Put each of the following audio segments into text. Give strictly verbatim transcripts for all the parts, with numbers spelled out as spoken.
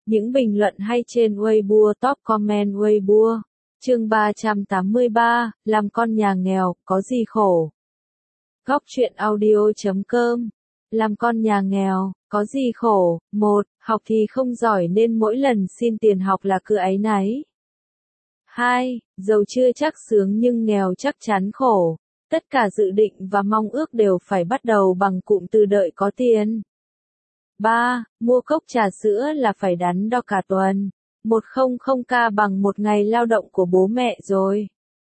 Những bình luận hay trên Weibo, top comment Weibo. Chương ba trăm tám mươi ba, làm con nhà nghèo, có gì khổ? Góc truyện audio chấm com. Làm con nhà nghèo, có gì khổ? một. Học thì không giỏi nên mỗi lần xin tiền học là cứ áy náy. hai. Giàu chưa chắc sướng nhưng nghèo chắc chắn khổ. Tất cả dự định và mong ước đều phải bắt đầu bằng cụm từ đợi có tiền. ba. Mua cốc trà sữa là phải đắn đo cả tuần. một trăm k bằng một ngày lao động của bố mẹ rồi.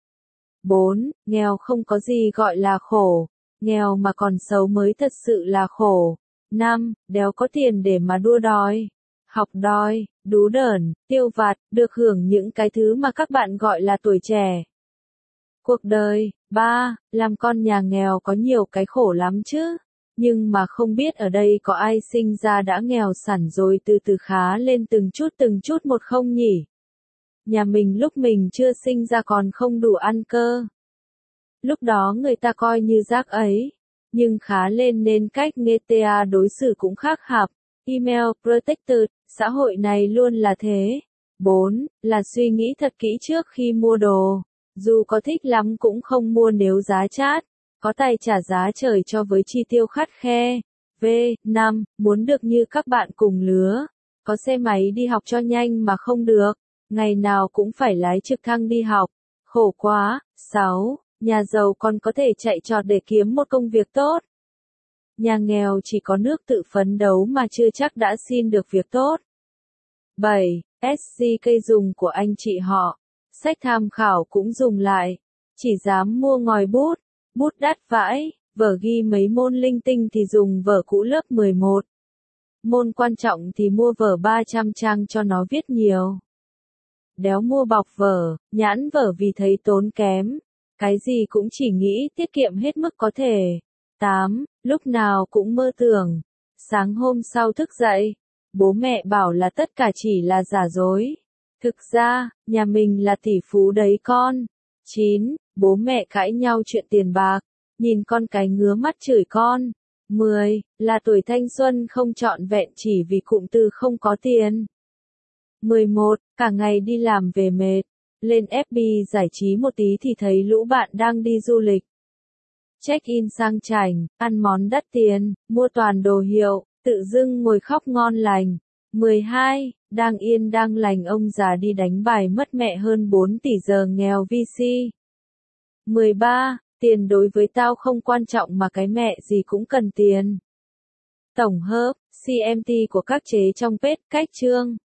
bốn. Nghèo không có gì gọi là khổ. Nghèo mà còn xấu mới thật sự là khổ. năm. Đéo có tiền để mà đua đòi. Học đòi, đú đởn, tiêu vặt, được hưởng những cái thứ mà các bạn gọi là tuổi trẻ. Cuộc đời. ba. Làm con nhà nghèo có nhiều cái khổ lắm chứ. Nhưng mà không biết ở đây có ai sinh ra đã nghèo sẵn rồi từ từ khá lên từng chút từng chút một không nhỉ? Nhà mình lúc mình chưa sinh ra còn không đủ ăn cơ. Lúc đó người ta coi như rác ấy. Nhưng khá lên nên cách người ta đối xử cũng khác hẳn. Email protected, xã hội này luôn là thế. bốn. Là suy nghĩ thật kỹ trước khi mua đồ. Dù có thích lắm cũng không mua nếu giá chát. Có tài trả giá trời cho với chi tiêu khắt khe. V. năm. Muốn được như các bạn cùng lứa. Có xe máy đi học cho nhanh mà không được. Ngày nào cũng phải lái trực thăng đi học. Khổ quá. sáu. Nhà giàu còn có thể chạy trọt để kiếm một công việc tốt. Nhà nghèo chỉ có nước tự phấn đấu mà chưa chắc đã xin được việc tốt. bảy. ét giê cây dùng của anh chị họ. Sách tham khảo cũng dùng lại. Chỉ dám mua ngòi bút. Bút đắt vãi, vở ghi mấy môn linh tinh thì dùng vở cũ lớp mười một. Môn quan trọng thì mua vở ba trăm trang cho nó viết nhiều. Đéo mua bọc vở, nhãn vở vì thấy tốn kém. Cái gì cũng chỉ nghĩ tiết kiệm hết mức có thể. tám. Lúc nào cũng mơ tưởng. Sáng hôm sau thức dậy, bố mẹ bảo là tất cả chỉ là giả dối. Thực ra, nhà mình là tỷ phú đấy con. chín. Bố mẹ cãi nhau chuyện tiền bạc. Nhìn con cái ngứa mắt chửi con. mười. Là tuổi thanh xuân không trọn vẹn chỉ vì cụm từ không có tiền. mười một. Cả ngày đi làm về mệt. Lên ép bê giải trí một tí thì thấy lũ bạn đang đi du lịch. Check-in sang chảnh, ăn món đắt tiền, mua toàn đồ hiệu, tự dưng ngồi khóc ngon lành. mười hai. Đang yên đang lành ông già đi đánh bài mất mẹ hơn bốn tỷ giờ nghèo vê xê. mười ba. Tiền đối với tao không quan trọng mà cái mẹ gì cũng cần tiền. Tổng hợp, xê em tê của các chế trong page cách chương.